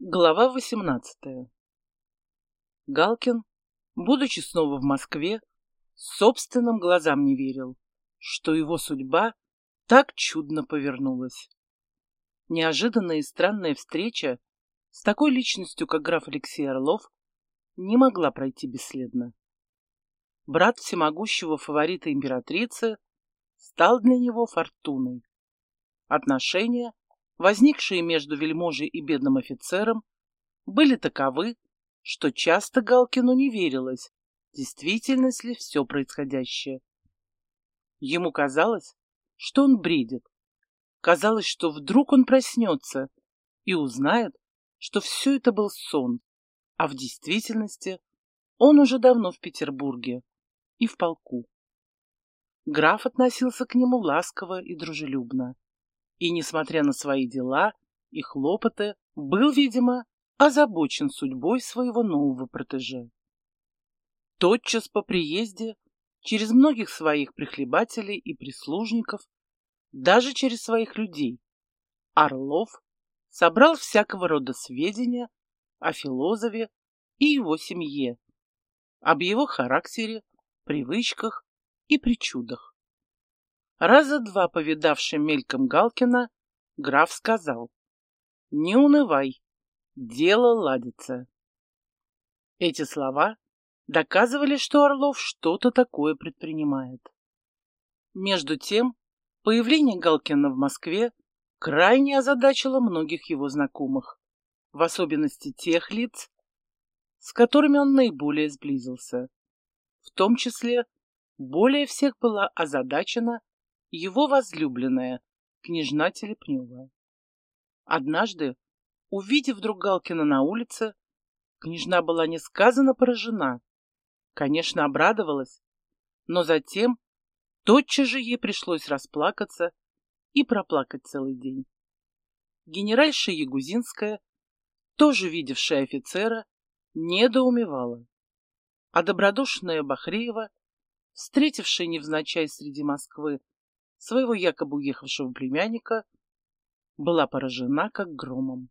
Глава 18. Галкин, будучи снова в Москве, собственным глазам не верил, что его судьба так чудно повернулась. Неожиданная и странная встреча с такой личностью, как граф Алексей Орлов, не могла пройти бесследно. Брат всемогущего фаворита императрицы стал для него фортуной. Отношения, возникшие между вельможей и бедным офицером, были таковы, что часто Галкину не верилось, действительность ли все происходящее. Ему казалось, что он бредит. Казалось, что вдруг он проснется и узнает, что все это был сон, а в действительности он уже давно в Петербурге и в полку. Граф относился к нему ласково и дружелюбно, и, несмотря на свои дела и хлопоты, был, видимо, озабочен судьбой своего нового протеже. Тотчас по приезде, через многих своих прихлебателей и прислужников, даже через своих людей, Орлов собрал всякого рода сведения о Филозове и его семье, об его характере, привычках и причудах. Раза два повидавший мельком Галкина, граф сказал: «Не унывай, дело ладится». Эти слова доказывали, что Орлов что-то такое предпринимает. Между тем, появление Галкина в Москве крайне озадачило многих его знакомых, в особенности тех лиц, с которыми он наиболее сблизился. В том числе более всех была озадачена его возлюбленная, княжна Телепнева. Однажды, увидев вдруг Галкина на улице, княжна была несказанно поражена, конечно, обрадовалась, но затем тотчас же ей пришлось расплакаться и проплакать целый день. Генеральша Ягузинская, тоже видевшая офицера, недоумевала, а добродушная Бахреева, встретившая невзначай среди Москвы своего якобы уехавшего племянника, была поражена как громом.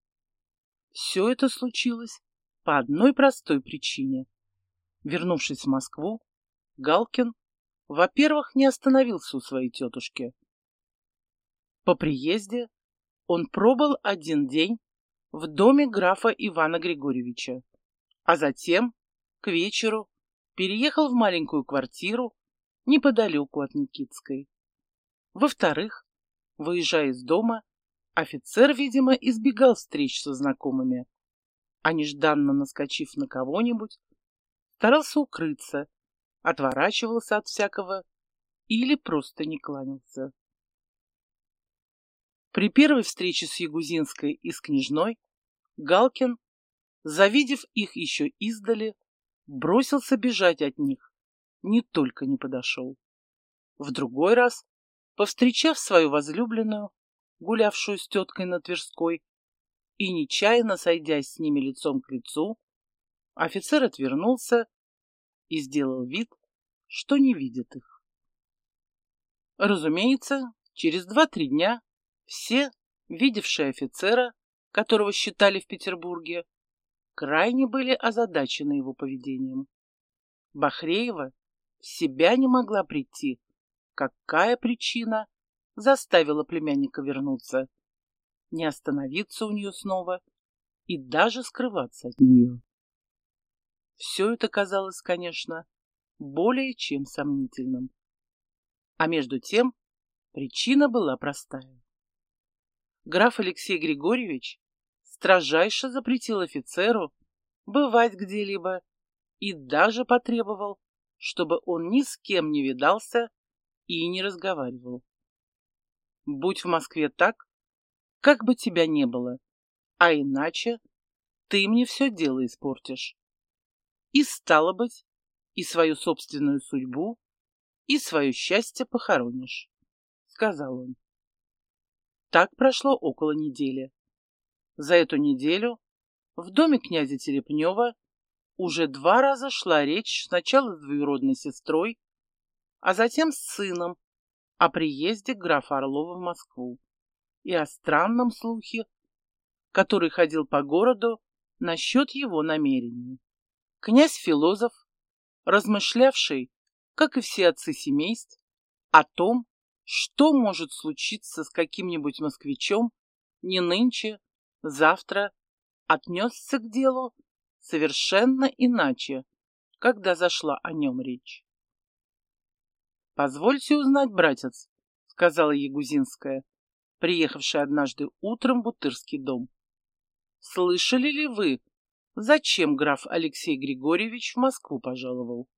Все это случилось по одной простой причине. Вернувшись в Москву, Галкин, во-первых, не остановился у своей тетушки. По приезде он пробыл один день в доме графа Ивана Григорьевича, а затем, к вечеру, переехал в маленькую квартиру неподалеку от Никитской. Во-вторых, выезжая из дома, офицер, видимо, избегал встреч со знакомыми, а нежданно наскочив на кого-нибудь, старался укрыться, отворачивался от всякого или просто не кланялся. При первой встрече с Ягузинской и с княжной Галкин, завидев их еще издали, бросился бежать от них, не только не подошел. В другой раз, повстречав свою возлюбленную, гулявшую с теткой на Тверской, и нечаянно сойдясь с ними лицом к лицу, офицер отвернулся и сделал вид, что не видит их. Разумеется, через 2-3 дня все, видевшие офицера, которого считали в Петербурге, крайне были озадачены его поведением. Бахреева в себя не могла прийти, какая причина заставила племянника вернуться, не остановиться у нее снова и даже скрываться от нее. Все это казалось, конечно, более чем сомнительным. А между тем причина была простая. Граф Алексей Григорьевич строжайше запретил офицеру бывать где-либо и даже потребовал, чтобы он ни с кем не видался и не разговаривал. Будь в Москве так, как бы тебя не было, а иначе ты мне все дело испортишь. И, стало быть, и свою собственную судьбу, и свое счастье похоронишь, — сказал он. Так прошло около недели. За эту неделю в доме князя Телепнева уже 2 раза шла речь сначала с двоюродной сестрой, а затем с сыном о приезде графа Орлова в Москву и о странном слухе, который ходил по городу насчет его намерений. Князь Филозоф, размышлявший, как и все отцы семейств, о том, что может случиться с каким-нибудь москвичом не нынче, завтра, отнесся к делу совершенно иначе, когда зашла о нем речь. «Позвольте узнать, братец», — сказала Ягузинская, приехавшая однажды утром в Бутырский дом. «Слышали ли вы, зачем граф Алексей Григорьевич в Москву пожаловал?»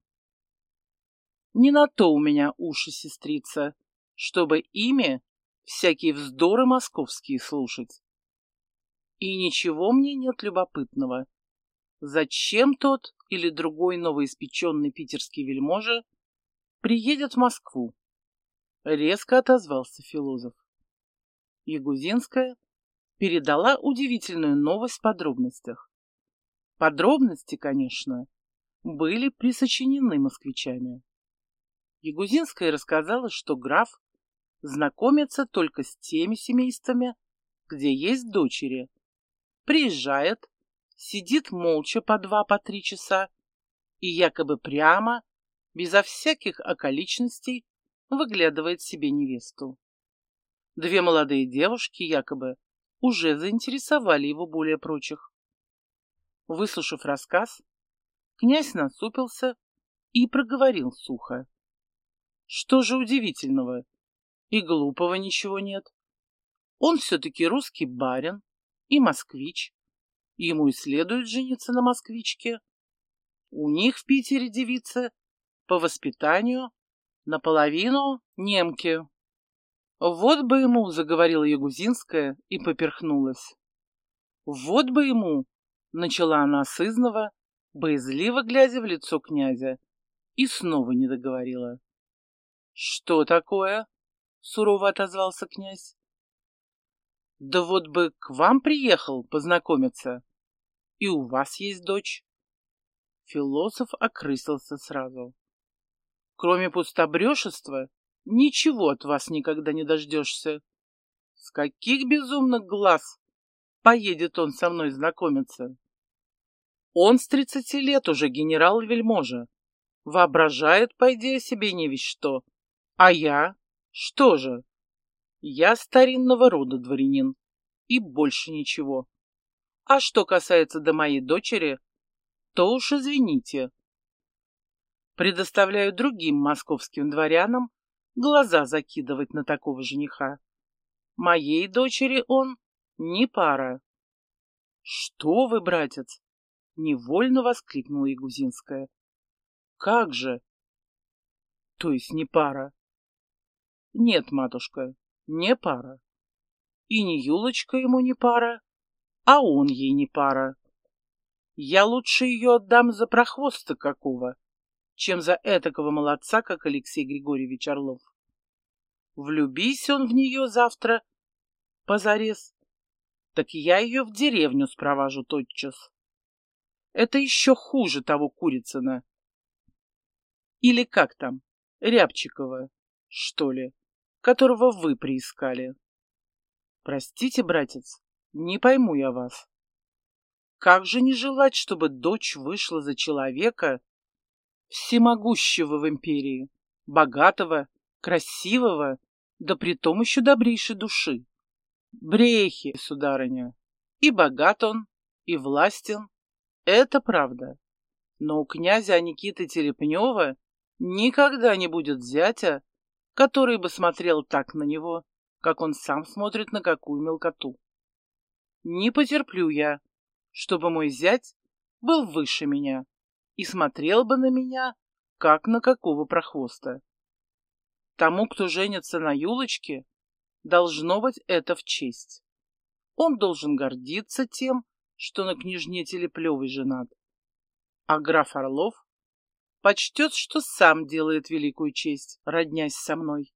«Не на то у меня уши, сестрица, чтобы ими всякие вздоры московские слушать. И ничего мне нет любопытного. Зачем тот или другой новоиспеченный питерский вельможа приедет в Москву?» Резко отозвался Филозоф. Ягузинская передала удивительную новость в подробностях. Подробности, конечно, были присочинены москвичами. Ягузинская рассказала, что граф знакомится только с теми семействами, где есть дочери, приезжает, сидит молча по 2-3 часа и якобы прямо, безо всяких околичностей, выглядывает себе невесту. 2 молодые девушки якобы уже заинтересовали его более прочих. Выслушав рассказ, князь насупился и проговорил сухо: «Что же удивительного? И глупого ничего нет. Он все-таки русский барин и москвич. Ему и следует жениться на москвичке. У них в Питере девицы по воспитанию наполовину немки». «Вот бы ему», — заговорила Ягузинская и поперхнулась. «Вот бы ему», — начала она сызнова, боязливо глядя в лицо князя, и снова не договорила. «Что такое?» — сурово отозвался князь. «Да вот бы к вам приехал познакомиться. И у вас есть дочь». Философ окрысился сразу. «Кроме пустобрешества, ничего от вас никогда не дождешься. С каких безумных глаз поедет он со мной знакомиться? Он с 30 лет уже генерал-вельможа. Воображает, пойди о себе не весть что. А я? Что же? Я старинного рода дворянин. И больше ничего. А что касается до моей дочери, то уж извините. Предоставляю другим московским дворянам глаза закидывать на такого жениха. Моей дочери он не пара». «Что вы, братец?» — невольно воскликнула Ягузинская. «Как же? То есть не пара?» «Нет, матушка, не пара. И не Юлочка ему не пара, а он ей не пара. Я лучше ее отдам за прохвоста какого, чем за этакого молодца, как Алексей Григорьевич Орлов. Влюбись он в нее завтра позарез, так я ее в деревню спровожу тотчас. Это еще хуже того Курицына. Или как там, Рябчикова, что ли, которого вы приискали. Простите, братец, не пойму я вас. Как же не желать, чтобы дочь вышла за человека всемогущего в империи, богатого, красивого, да притом еще добрейшей души? Брехи, сударыня. И богат он, и властен, это правда. Но у князя Никиты Телепнева никогда не будет зятя, который бы смотрел так на него, как он сам смотрит на какую мелкоту. Не потерплю я, чтобы мой зять был выше меня и смотрел бы на меня, как на какого прохвоста. Тому, кто женится на Юлочке, должно быть это в честь. Он должен гордиться тем, что на княжне Телеплевой женат. А граф Орлов почтет, что сам делает великую честь, роднясь со мной.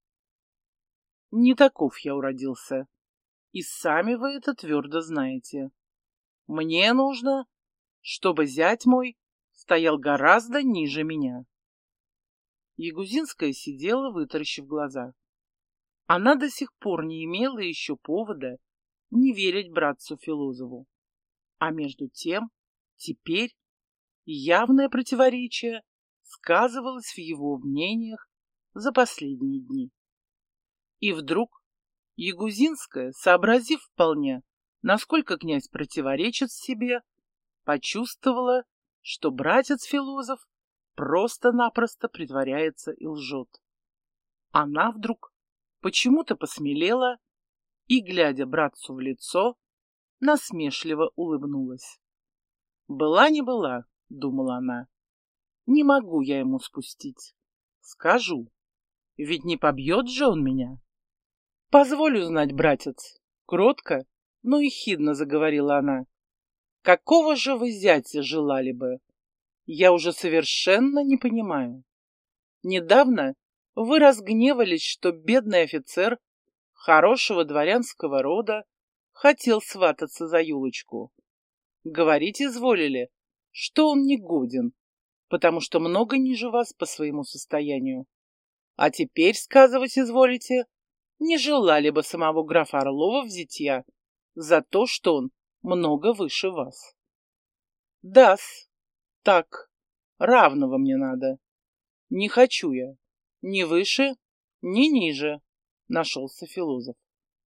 Не таков я уродился, и сами вы это твердо знаете. Мне нужно, чтобы зять мой стоял гораздо ниже меня». Ягузинская сидела, вытаращив глаза. Она до сих пор не имела еще повода не верить братцу-философу. А между тем, теперь явное противоречие сказывалось в его мнениях за последние дни. И вдруг Ягузинская, сообразив вполне, насколько князь противоречит себе, почувствовала, что братец-философ просто-напросто притворяется и лжет. Она вдруг почему-то посмелела и, глядя братцу в лицо, насмешливо улыбнулась. «Была не была», — думала она, — «не могу я ему спустить. Скажу, ведь не побьет же он меня». «Позволь узнать, братец», — кротко, но и хидно заговорила она, — «какого же вы зятя желали бы? Я уже совершенно не понимаю. Недавно вы разгневались, что бедный офицер хорошего дворянского рода хотел свататься за Юлочку. Говорить изволили, что он негоден, потому что много ниже вас по своему состоянию. А теперь сказывать изволите, не желали бы самого графа Орлова в зятья за то, что он много выше вас. Да-с, так, равного мне надо. Не хочу я ни выше, ни ниже, нашелся философ.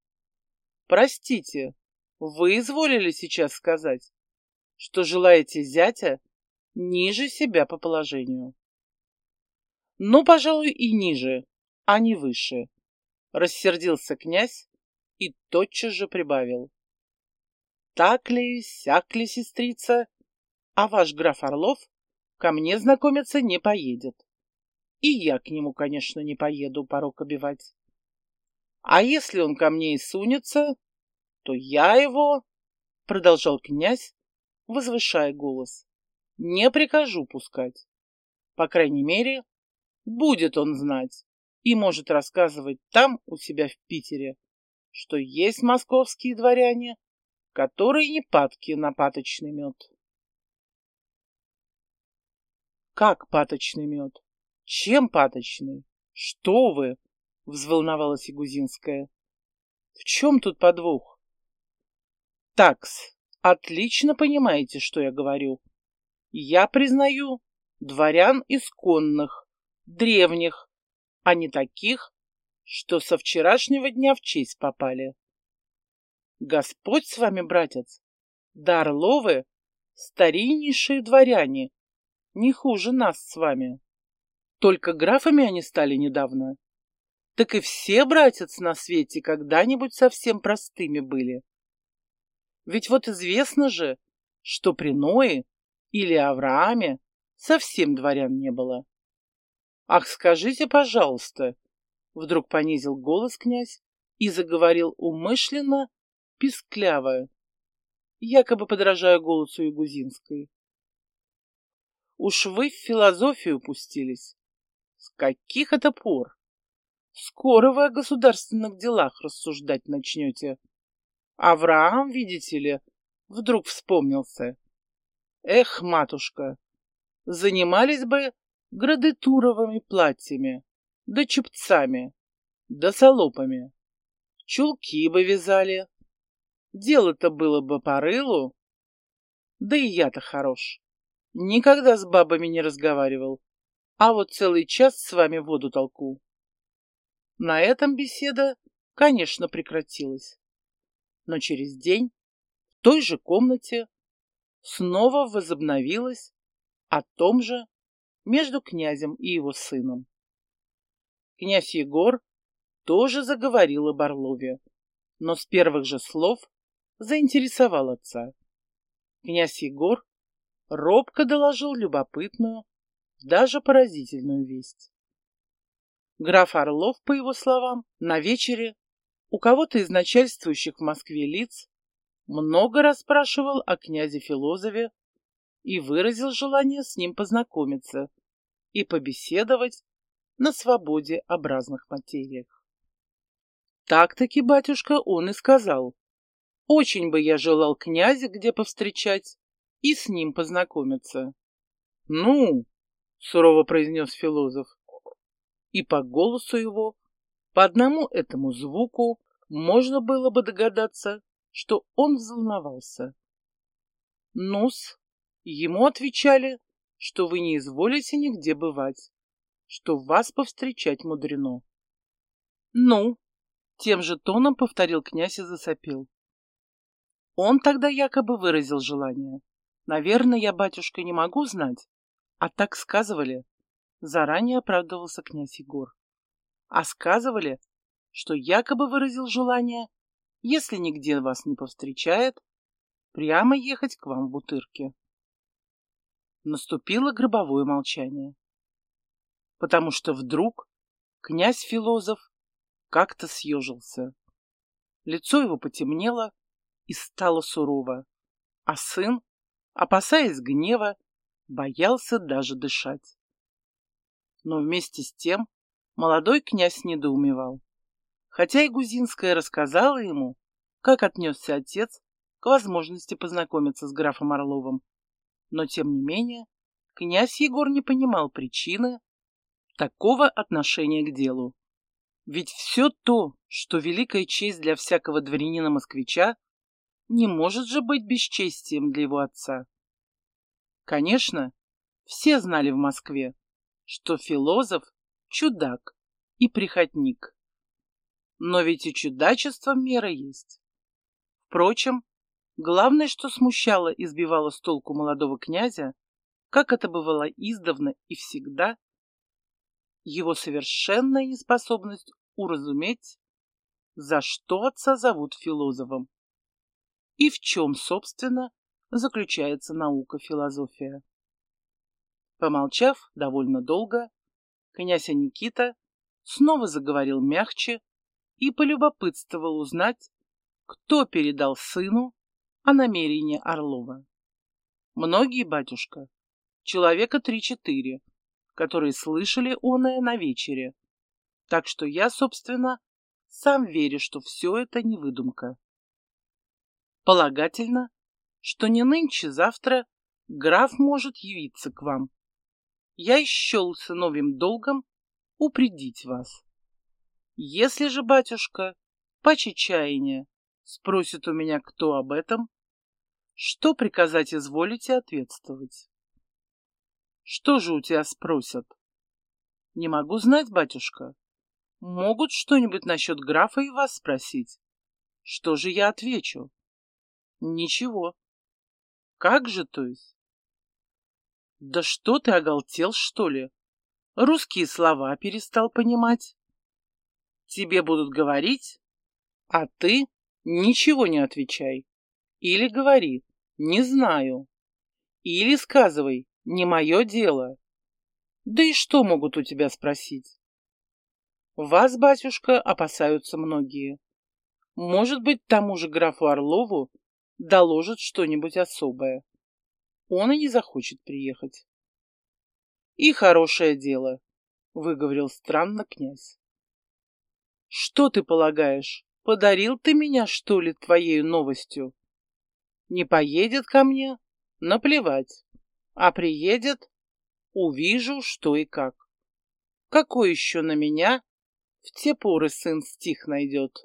Простите, вы изволили сейчас сказать, что желаете зятя ниже себя по положению. Ну, пожалуй, и ниже, а не выше, рассердился князь и тотчас же прибавил. Так ли, сяк ли, сестрица, а ваш граф Орлов ко мне знакомиться не поедет. И я к нему, конечно, не поеду порок обивать. А если он ко мне и сунется, то я его, продолжал князь, возвышая голос, не прикажу пускать. По крайней мере, будет он знать и может рассказывать там, у себя в Питере, что есть московские дворяне, которые не падки на паточный мед. Как паточный мед? Чем паточный? Что вы? Взволновалась Ягузинская. В чем тут подвох? Такс, отлично понимаете, что я говорю. Я признаю дворян исконных, древних, а не таких, что со вчерашнего дня в честь попали. Господь с вами, братец, да Орловы стариннейшие дворяне, не хуже нас с вами. Только графами они стали недавно. Так и все, братец, на свете когда-нибудь совсем простыми были. Ведь вот известно же, что при Ное или Аврааме совсем дворян не было. Ах, скажите, пожалуйста, вдруг понизил голос князь и заговорил умышленно, пискляво, якобы подражая голосу Ягузинской. Уж вы в философию пустились. С каких это пор? Скоро вы о государственных делах рассуждать начнете. Авраам, видите ли, вдруг вспомнился. Эх, матушка, занимались бы градетуровыми платьями, да чепцами, да салопами. Чулки бы вязали. Дело-то было бы по рылу. Да и я-то хорош. Никогда с бабами не разговаривал, а вот целый час с вами воду толку. На этом беседа, конечно, прекратилась. Но через день в той же комнате снова возобновилась о том же между князем и его сыном. Князь Егор тоже заговорил об Орлове, но с первых же слов заинтересовал отца. Князь Егор робко доложил любопытную, даже поразительную весть. Граф Орлов, по его словам, на вечере у кого-то из начальствующих в Москве лиц много расспрашивал о князе-философе и выразил желание с ним познакомиться и побеседовать на свободе об разных материях. Так-таки, батюшка, он и сказал. Очень бы я желал князя где повстречать и с ним познакомиться. Ну, сурово произнес философ, и по голосу его, по одному этому звуку можно было бы догадаться, что он взволновался. Ну-с, ему отвечали, что вы не изволите нигде бывать, что вас повстречать мудрено. Ну, тем же тоном повторил князь и засопел. Он тогда якобы выразил желание. Наверное, я, батюшка, не могу знать, а так сказывали. Заранее оправдывался князь Егор. А сказывали, что якобы выразил желание, если нигде вас не повстречает, прямо ехать к вам в Бутырки. Наступило гробовое молчание, потому что вдруг князь Филозоф как-то съежился. Лицо его потемнело и стало сурово, а сын, опасаясь гнева, боялся даже дышать. Но вместе с тем молодой князь недоумевал. Хотя и Гузинская рассказала ему, как отнесся отец к возможности познакомиться с графом Орловым, но тем не менее князь Егор не понимал причины такого отношения к делу. Ведь все то, что великая честь для всякого дворянина-москвича, не может же быть бесчестием для его отца. Конечно, все знали в Москве, что Филозоф – чудак и прихотник. Но ведь и чудачеством мера есть. Впрочем, главное, что смущало и сбивало с толку молодого князя, как это бывало издавна и всегда, его совершенная неспособность уразуметь, за что отца зовут Филозофом и в чем, собственно, заключается наука философия. Помолчав довольно долго, князь Никита снова заговорил мягче и полюбопытствовал узнать, кто передал сыну о намерении Орлова. Многие, батюшка, человека 3-4, которые слышали оное на вечере, так что я, собственно, сам верю, что все это не выдумка. Полагательно, что не нынче-завтра граф может явиться к вам. Я счел сыновьим долгом упредить вас. Если же, батюшка, по чаяния спросит у меня кто об этом, что приказать изволите ответствовать? Что же у тебя спросят? Не могу знать, батюшка. Могут что-нибудь насчет графа и вас спросить. Что же я отвечу? Ничего. Как же, то есть? Да что ты оголтел, что ли? Русские слова перестал понимать. Тебе будут говорить, а ты ничего не отвечай. Или говори, не знаю. Или сказывай, не мое дело. Да и что могут у тебя спросить? Вас, батюшка, опасаются многие. Может быть, тому же графу Орлову доложат что-нибудь особое. Он и не захочет приехать. И хорошее дело, выговорил странно князь. Что ты полагаешь, подарил ты меня, что ли, твоей новостью? Не поедет ко мне? Наплевать. А приедет? Увижу, что и как. Какой еще на меня в те поры сын стих найдет?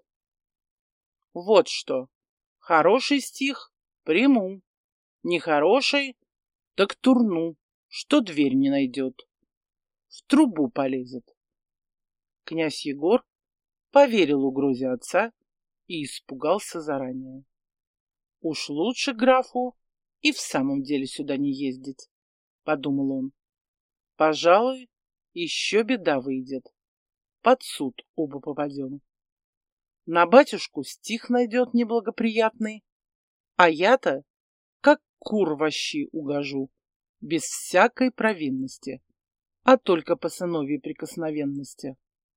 Вот что. Хороший стих приму. Нехороший так турну, что дверь не найдет. В трубу полезет. Князь Егор поверил угрозе отца и испугался заранее. Уж лучше графу и в самом деле сюда не ездить, подумал он. Пожалуй, еще беда выйдет. Под суд оба попадем. На батюшку стих найдет неблагоприятный, а я-то как кур во щи угожу, без всякой провинности, а только по сыновьей прикосновенности.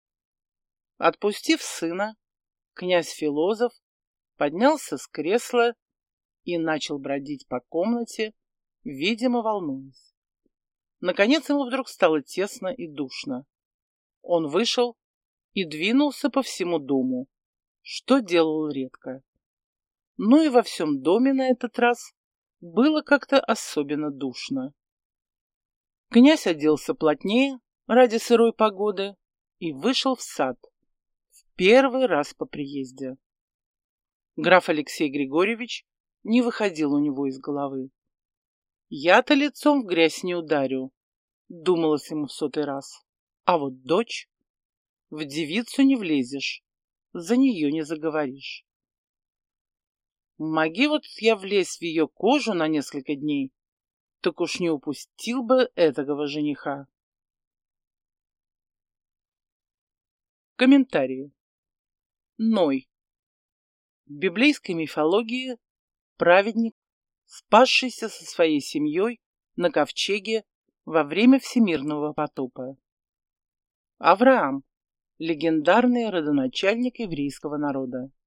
Отпустив сына, князь Филозоф поднялся с кресла и начал бродить по комнате, видимо, волнуясь. Наконец ему вдруг стало тесно и душно. Он вышел и двинулся по всему дому, что делал редко. Но и во всем доме на этот раз было как-то особенно душно. Князь оделся плотнее ради сырой погоды и вышел в сад в первый раз по приезде. Граф Алексей Григорьевич не выходил у него из головы. «Я-то лицом в грязь не ударю», — думалось ему в 100-й раз. «А вот дочь? В девицу не влезешь, за нее не заговоришь. Моги вот я влезть в ее кожу на несколько дней, так уж не упустил бы этакого жениха». Комментарии. Ной. В библейской мифологии праведник, спасшийся со своей семьей на ковчеге во время всемирного потопа. Авраам. Легендарный родоначальник еврейского народа.